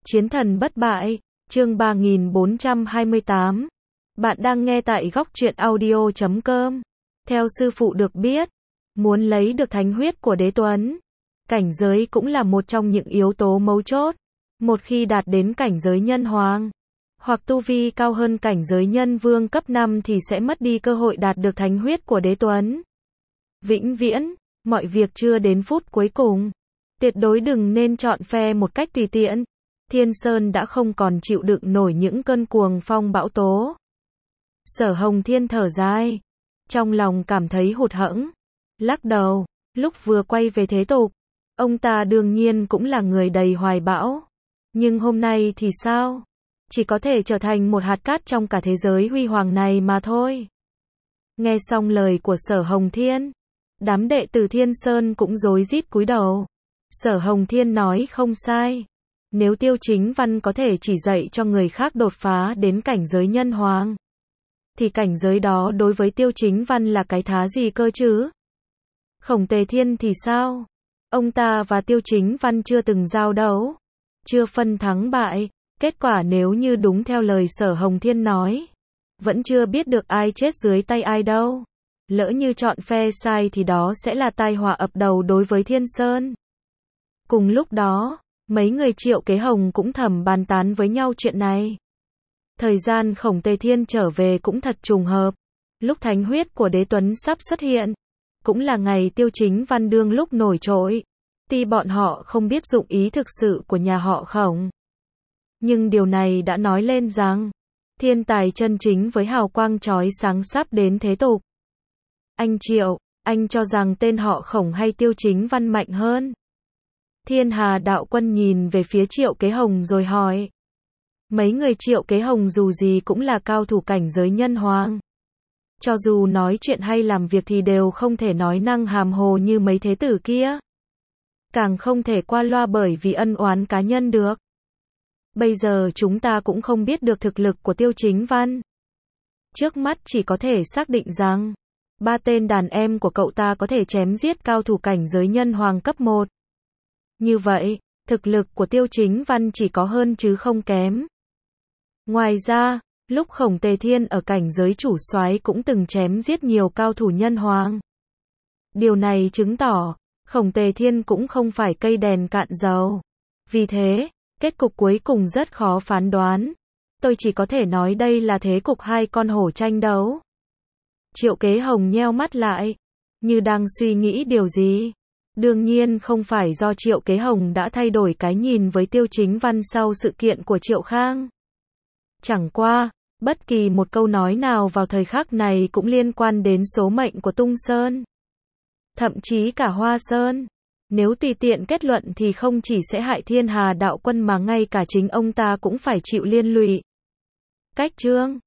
Chiến thần bất bại, chương 3428. Bạn đang nghe tại góc truyện audio.com. Theo sư phụ được biết, muốn lấy được thánh huyết của Đế Tuấn, cảnh giới cũng là một trong những yếu tố mấu chốt. Một khi đạt đến cảnh giới nhân hoàng, hoặc tu vi cao hơn cảnh giới nhân vương cấp 5 thì sẽ mất đi cơ hội đạt được thánh huyết của Đế Tuấn. Vĩnh viễn, mọi việc chưa đến phút cuối cùng. Tuyệt đối đừng nên chọn phe một cách tùy tiện. Thiên Sơn đã không còn chịu đựng nổi những cơn cuồng phong bão tố. Sở Hồng Thiên thở dài, trong lòng cảm thấy hụt hẫng, lắc đầu. Lúc vừa quay về thế tục, ông ta đương nhiên cũng là người đầy hoài bão. Nhưng hôm nay thì sao? Chỉ có thể trở thành một hạt cát trong cả thế giới huy hoàng này mà thôi. Nghe xong lời của Sở Hồng Thiên, đám đệ tử Thiên Sơn cũng rối rít cúi đầu. Sở Hồng Thiên nói không sai. Nếu Tiêu Chính Văn có thể chỉ dạy cho người khác đột phá đến cảnh giới nhân hoàng, thì cảnh giới đó đối với Tiêu Chính Văn là cái thá gì cơ chứ? Khổng Tề Thiên thì sao? Ông ta và Tiêu Chính Văn chưa từng giao đấu, chưa phân thắng bại. Kết quả nếu như đúng theo lời Sở Hồng Thiên nói, vẫn chưa biết được ai chết dưới tay ai đâu. Lỡ như chọn phe sai thì đó sẽ là tai họa ập đầu đối với Thiên Sơn. Cùng lúc đó, mấy người Triệu Kế Hồng cũng thầm bàn tán với nhau chuyện này. Thời gian Khổng Tề Thiên trở về cũng thật trùng hợp. Lúc thánh huyết của Đế Tuấn sắp xuất hiện, cũng là ngày Tiêu Chính Văn đương lúc nổi trội. Tuy bọn họ không biết dụng ý thực sự của nhà họ Khổng, nhưng điều này đã nói lên rằng, thiên tài chân chính với hào quang chói sáng sắp đến thế tục. Anh Triệu, anh cho rằng tên họ Khổng hay Tiêu Chính Văn mạnh hơn? Thiên Hà Đạo Quân nhìn về phía Triệu Kế Hồng rồi hỏi. Mấy người Triệu Kế Hồng dù gì cũng là cao thủ cảnh giới nhân hoàng. Cho dù nói chuyện hay làm việc thì đều không thể nói năng hàm hồ như mấy thế tử kia. Càng không thể qua loa bởi vì ân oán cá nhân được. Bây giờ chúng ta cũng không biết được thực lực của Tiêu Chính Văn. Trước mắt chỉ có thể xác định rằng, 3 tên đàn em của cậu ta có thể chém giết cao thủ cảnh giới nhân hoàng cấp 1. Như vậy, thực lực của Tiêu Chính Văn chỉ có hơn chứ không kém. Ngoài ra, lúc Khổng Tề Thiên ở cảnh giới chủ soái cũng từng chém giết nhiều cao thủ nhân hoàng. Điều này chứng tỏ, Khổng Tề Thiên cũng không phải cây đèn cạn dầu. Vì thế, kết cục cuối cùng rất khó phán đoán. Tôi chỉ có thể nói đây là thế cục hai con hổ tranh đấu. Triệu Kế Hồng nheo mắt lại, như đang suy nghĩ điều gì. Đương nhiên không phải do Triệu Kế Hồng đã thay đổi cái nhìn với Tiêu Chính Văn sau sự kiện của Triệu Khang. Chẳng qua, bất kỳ một câu nói nào vào thời khắc này cũng liên quan đến số mệnh của Tung Sơn. Thậm chí cả Hoa Sơn. Nếu tùy tiện kết luận thì không chỉ sẽ hại Thiên Hà Đạo Quân mà ngay cả chính ông ta cũng phải chịu liên lụy. Cách chương